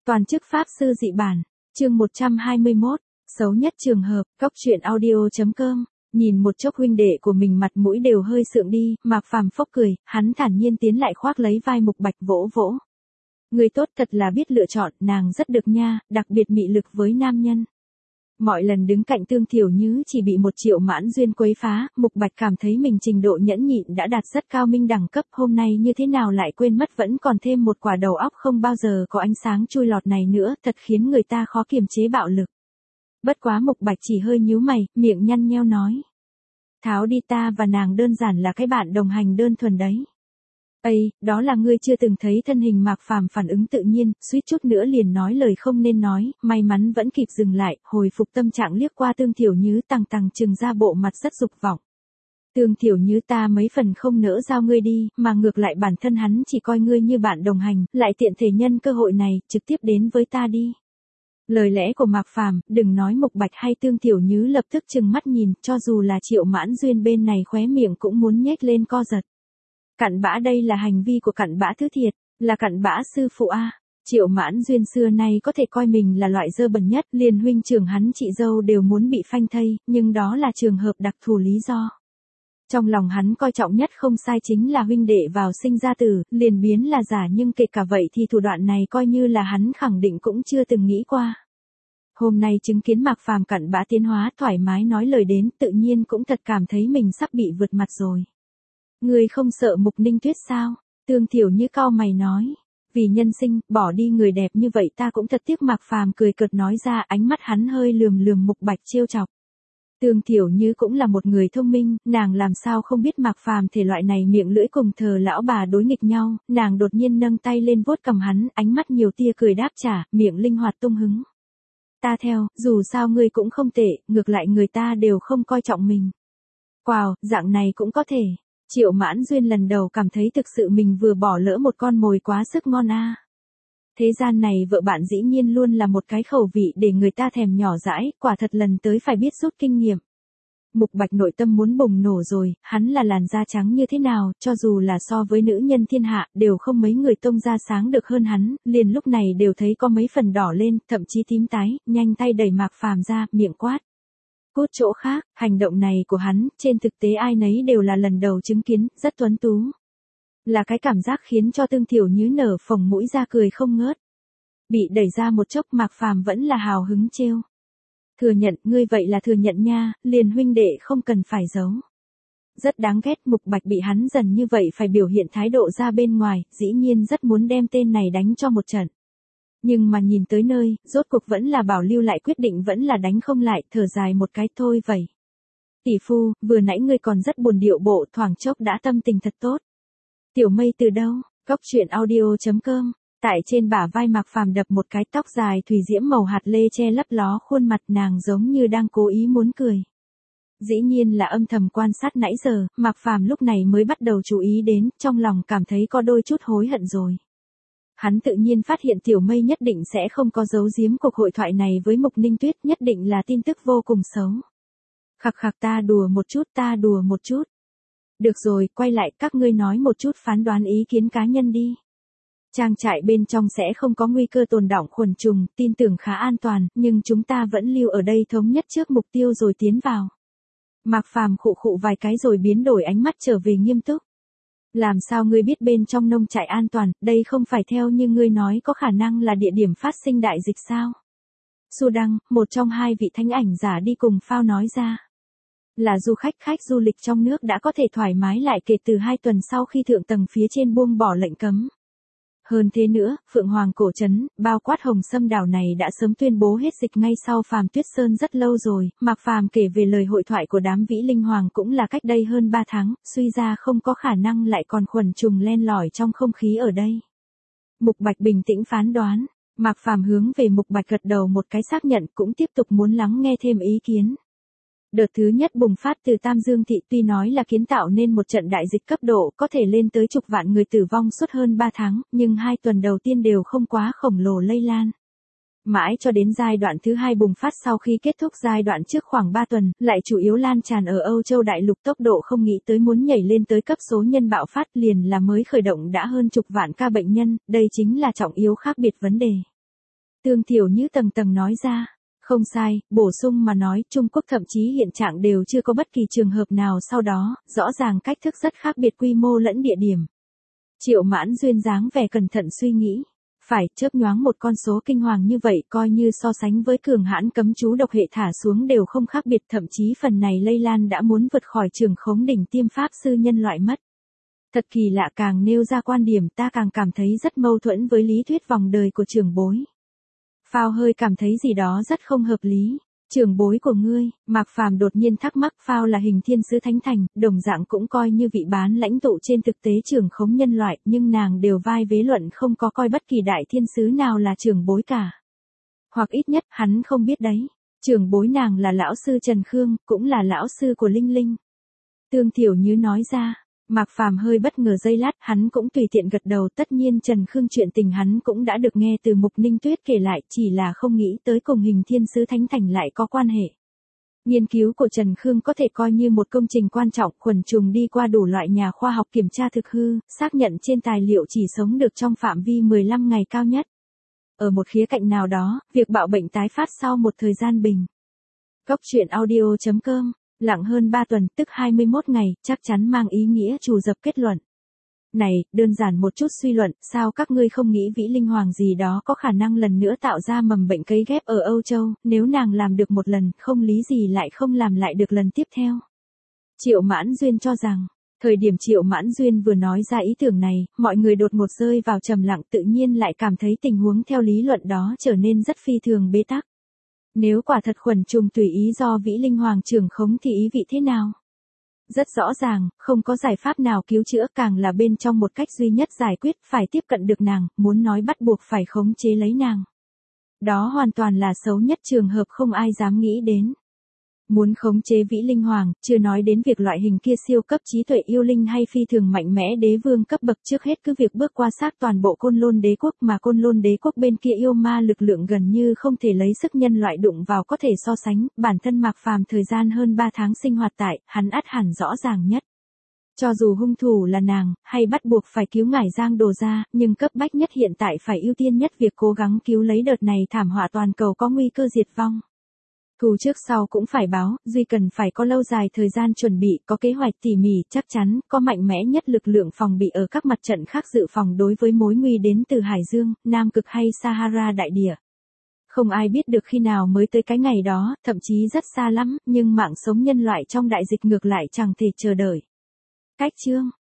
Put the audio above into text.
Toàn chức Pháp sư dị bản, chương 121, xấu nhất trường hợp, góc truyện audio.com. Nhìn một chốc huynh đệ của mình mặt mũi đều hơi sượng đi, Mạc Phàm phốc cười, hắn thản nhiên tiến lại khoác lấy vai Mục Bạch vỗ vỗ. Người tốt thật là biết lựa chọn, nàng rất được nha, đặc biệt mị lực với nam nhân. Mọi lần đứng cạnh Tương Thiểu Như chỉ bị một Triệu Mãn Duyên quấy phá, Mục Bạch cảm thấy mình trình độ nhẫn nhịn đã đạt rất cao minh đẳng cấp, hôm nay như thế nào lại quên mất vẫn còn thêm một quả đầu óc không bao giờ có ánh sáng chui lọt này nữa, thật khiến người ta khó kiềm chế bạo lực. Bất quá Mục Bạch chỉ hơi nhíu mày, miệng nhăn nheo nói. Tháo đi, ta và nàng đơn giản là cái bạn đồng hành đơn thuần đấy. Ây, đó là ngươi chưa từng thấy thân hình Mạc Phàm phản ứng tự nhiên, suýt chút nữa liền nói lời không nên nói, may mắn vẫn kịp dừng lại, hồi phục tâm trạng liếc qua Tương Thiểu Như tằng tằng trừng ra bộ mặt rất dục vọng. Tương Thiểu Như, ta mấy phần không nỡ giao ngươi đi, mà ngược lại bản thân hắn chỉ coi ngươi như bạn đồng hành, lại tiện thể nhân cơ hội này, trực tiếp đến với ta đi. Lời lẽ của Mạc Phàm, đừng nói Mục Bạch hay Tương Thiểu Như lập tức trừng mắt nhìn, cho dù là Triệu Mãn Duyên bên này khóe miệng cũng muốn nhếch lên co giật. Cặn bã, đây là hành vi của cặn bã thứ thiệt, là cặn bã sư phụ a. Triệu Mãn Duyên xưa nay có thể coi mình là loại dơ bẩn nhất, liền huynh trưởng hắn chị dâu đều muốn bị phanh thây, nhưng đó là trường hợp đặc thù lý do. Trong lòng hắn coi trọng nhất không sai chính là huynh đệ vào sinh ra tử, liền biến là giả, nhưng kể cả vậy thì thủ đoạn này coi như là hắn khẳng định cũng chưa từng nghĩ qua. Hôm nay chứng kiến Mạc Phàm cặn bã tiến hóa thoải mái nói lời đến, tự nhiên cũng thật cảm thấy mình sắp bị vượt mặt rồi. Ngươi không sợ Mục Ninh Tuyết sao? Tương Thiểu Như cau mày nói. Vì nhân sinh, bỏ đi người đẹp như vậy ta cũng thật tiếc. Mạc Phàm cười cợt nói ra, ánh mắt hắn hơi lườm lườm Mục Bạch trêu chọc. Tương Thiểu Như cũng là một người thông minh, nàng làm sao không biết Mạc Phàm thể loại này miệng lưỡi cùng thờ lão bà đối nghịch nhau, nàng đột nhiên nâng tay lên vuốt cầm hắn, ánh mắt nhiều tia cười đáp trả, miệng linh hoạt tung hứng. Ta theo, dù sao ngươi cũng không tệ, ngược lại người ta đều không coi trọng mình. Wow, dạng này cũng có thể. Triệu Mãn Duyên lần đầu cảm thấy thực sự mình vừa bỏ lỡ một con mồi quá sức ngon a. Thế gian này vợ bạn dĩ nhiên luôn là một cái khẩu vị để người ta thèm nhỏ dãi, quả thật lần tới phải biết rút kinh nghiệm. Mục Bạch nội tâm muốn bùng nổ rồi, hắn là làn da trắng như thế nào, cho dù là so với nữ nhân thiên hạ, đều không mấy người tông da sáng được hơn hắn, liền lúc này đều thấy có mấy phần đỏ lên, thậm chí tím tái, nhanh tay đẩy Mạc Phàm ra, miệng quát. Cút chỗ khác, hành động này của hắn, trên thực tế ai nấy đều là lần đầu chứng kiến, rất tuấn tú. Là cái cảm giác khiến cho Tương Thiểu Như nở phồng mũi ra cười không ngớt. Bị đẩy ra một chốc Mạc Phàm vẫn là hào hứng trêu. Thừa nhận, ngươi vậy là thừa nhận nha, liền huynh đệ không cần phải giấu. Rất đáng ghét, Mục Bạch bị hắn dần như vậy phải biểu hiện thái độ ra bên ngoài, dĩ nhiên rất muốn đem tên này đánh cho một trận. Nhưng mà nhìn tới nơi, rốt cuộc vẫn là bảo lưu lại quyết định, vẫn là đánh không lại, thở dài một cái thôi vậy. Tỷ phu, vừa nãy ngươi còn rất buồn điệu bộ, thoảng chốc đã tâm tình thật tốt. Tiểu Mây từ đâu? Góc truyện audio.com. Tại trên bả vai Mạc Phàm đập một cái tóc dài thủy diễm màu hạt lê che lấp ló khuôn mặt, nàng giống như đang cố ý muốn cười. Dĩ nhiên là âm thầm quan sát nãy giờ, Mạc Phàm lúc này mới bắt đầu chú ý đến, trong lòng cảm thấy có đôi chút hối hận rồi. Hắn tự nhiên phát hiện Tiểu Mây nhất định sẽ không có giấu giếm cuộc hội thoại này với Mục Ninh Tuyết, nhất định là tin tức vô cùng xấu. Khặc khặc, ta đùa một chút. Được rồi, quay lại, các ngươi nói một chút phán đoán ý kiến cá nhân đi. Trang trại bên trong sẽ không có nguy cơ tồn đọng khuẩn trùng, tin tưởng khá an toàn, nhưng chúng ta vẫn lưu ở đây thống nhất trước mục tiêu rồi tiến vào. Mạc Phàm khụ khụ vài cái rồi biến đổi ánh mắt trở về nghiêm túc. Làm sao ngươi biết bên trong nông trại an toàn, đây không phải theo như ngươi nói có khả năng là địa điểm phát sinh đại dịch sao? Su Đăng, một trong hai vị thánh ảnh giả đi cùng phao nói ra. Là du khách du lịch trong nước đã có thể thoải mái lại kể từ 2 tuần sau khi thượng tầng phía trên buông bỏ lệnh cấm. Hơn thế nữa, Phượng Hoàng cổ trấn, bao quát Hồng Sâm đảo này đã sớm tuyên bố hết dịch ngay sau Phàm Tuyết Sơn rất lâu rồi, Mạc Phàm kể về lời hội thoại của đám Vĩ Linh Hoàng cũng là cách đây hơn 3 tháng, suy ra không có khả năng lại còn khuẩn trùng len lỏi trong không khí ở đây. Mục Bạch bình tĩnh phán đoán, Mạc Phàm hướng về Mục Bạch gật đầu một cái xác nhận, cũng tiếp tục muốn lắng nghe thêm ý kiến. Đợt thứ nhất bùng phát từ Tam Dương Thị tuy nói là kiến tạo nên một trận đại dịch cấp độ có thể lên tới chục vạn người tử vong suốt hơn 3 tháng, nhưng 2 tuần đầu tiên đều không quá khổng lồ lây lan. Mãi cho đến giai đoạn thứ 2 bùng phát sau khi kết thúc giai đoạn trước khoảng 3 tuần, lại chủ yếu lan tràn ở Âu Châu đại lục, tốc độ không nghĩ tới muốn nhảy lên tới cấp số nhân bạo phát, liền là mới khởi động đã hơn chục vạn ca bệnh nhân, đây chính là trọng yếu khác biệt vấn đề. Tương Thiểu Như tầng tầng nói ra. Không sai, bổ sung mà nói, Trung Quốc thậm chí hiện trạng đều chưa có bất kỳ trường hợp nào sau đó, rõ ràng cách thức rất khác biệt quy mô lẫn địa điểm. Triệu Mãn Duyên dáng vẻ cẩn thận suy nghĩ. Phải, chớp nhoáng một con số kinh hoàng như vậy coi như so sánh với cường hãn cấm chú độc hệ thả xuống đều không khác biệt, thậm chí phần này lây lan đã muốn vượt khỏi trường khống đỉnh tiêm pháp sư nhân loại mất. Thật kỳ lạ, càng nêu ra quan điểm ta càng cảm thấy rất mâu thuẫn với lý thuyết vòng đời của trưởng bối. Phao hơi cảm thấy gì đó rất không hợp lý. Trưởng bối của ngươi, Mạc Phàm đột nhiên thắc mắc. Phao là hình thiên sứ thánh thành, đồng dạng cũng coi như vị bán lãnh tụ trên thực tế trưởng khống nhân loại, nhưng nàng đều vai vế luận không có coi bất kỳ đại thiên sứ nào là trưởng bối cả. Hoặc ít nhất, hắn không biết đấy. Trưởng bối nàng là lão sư Trần Khương, cũng là lão sư của Linh Linh. Tương Thiểu Như nói ra. Mạc Phàm hơi bất ngờ giây lát, hắn cũng tùy tiện gật đầu, tất nhiên Trần Khương chuyện tình hắn cũng đã được nghe từ Mục Ninh Tuyết kể lại, chỉ là không nghĩ tới cùng hình thiên sứ thánh thành lại có quan hệ. Nghiên cứu của Trần Khương có thể coi như một công trình quan trọng, khuẩn trùng đi qua đủ loại nhà khoa học kiểm tra thực hư, xác nhận trên tài liệu chỉ sống được trong phạm vi 15 ngày cao nhất. Ở một khía cạnh nào đó, việc bạo bệnh tái phát sau một thời gian bình. Góc truyện audio.com. Lặng hơn 3 tuần, tức 21 ngày, chắc chắn mang ý nghĩa trù dập kết luận. Này, đơn giản một chút suy luận, sao các ngươi không nghĩ Vĩ Linh Hoàng gì đó có khả năng lần nữa tạo ra mầm bệnh cấy ghép ở Âu Châu, nếu nàng làm được một lần, không lý gì lại không làm lại được lần tiếp theo. Triệu Mãn Duyên cho rằng, thời điểm Triệu Mãn Duyên vừa nói ra ý tưởng này, mọi người đột ngột rơi vào trầm lặng, tự nhiên lại cảm thấy tình huống theo lý luận đó trở nên rất phi thường bế tắc. Nếu quả thật khuẩn trùng tùy ý do Vĩ Linh Hoàng trưởng khống thì ý vị thế nào? Rất rõ ràng, không có giải pháp nào cứu chữa, càng là bên trong một cách duy nhất giải quyết, phải tiếp cận được nàng, muốn nói bắt buộc phải khống chế lấy nàng. Đó hoàn toàn là xấu nhất trường hợp không ai dám nghĩ đến. Muốn khống chế Vĩ Linh Hoàng, chưa nói đến việc loại hình kia siêu cấp trí tuệ yêu linh hay phi thường mạnh mẽ đế vương cấp bậc, trước hết cứ việc bước qua xác toàn bộ Côn Lôn đế quốc, mà Côn Lôn đế quốc bên kia yêu ma lực lượng gần như không thể lấy sức nhân loại đụng vào có thể so sánh, bản thân Mạc Phàm thời gian hơn 3 tháng sinh hoạt tại, hắn ắt hẳn rõ ràng nhất. Cho dù hung thủ là nàng, hay bắt buộc phải cứu ngải Giang Đồ ra, nhưng cấp bách nhất hiện tại phải ưu tiên nhất việc cố gắng cứu lấy đợt này thảm họa toàn cầu có nguy cơ diệt vong. Thù trước sau cũng phải báo, duy cần phải có lâu dài thời gian chuẩn bị, có kế hoạch tỉ mỉ, chắc chắn, có mạnh mẽ nhất lực lượng phòng bị ở các mặt trận khác dự phòng đối với mối nguy đến từ Hải Dương, Nam Cực hay Sahara đại địa. Không ai biết được khi nào mới tới cái ngày đó, thậm chí rất xa lắm, nhưng mạng sống nhân loại trong đại dịch ngược lại chẳng thể chờ đợi. Cách chương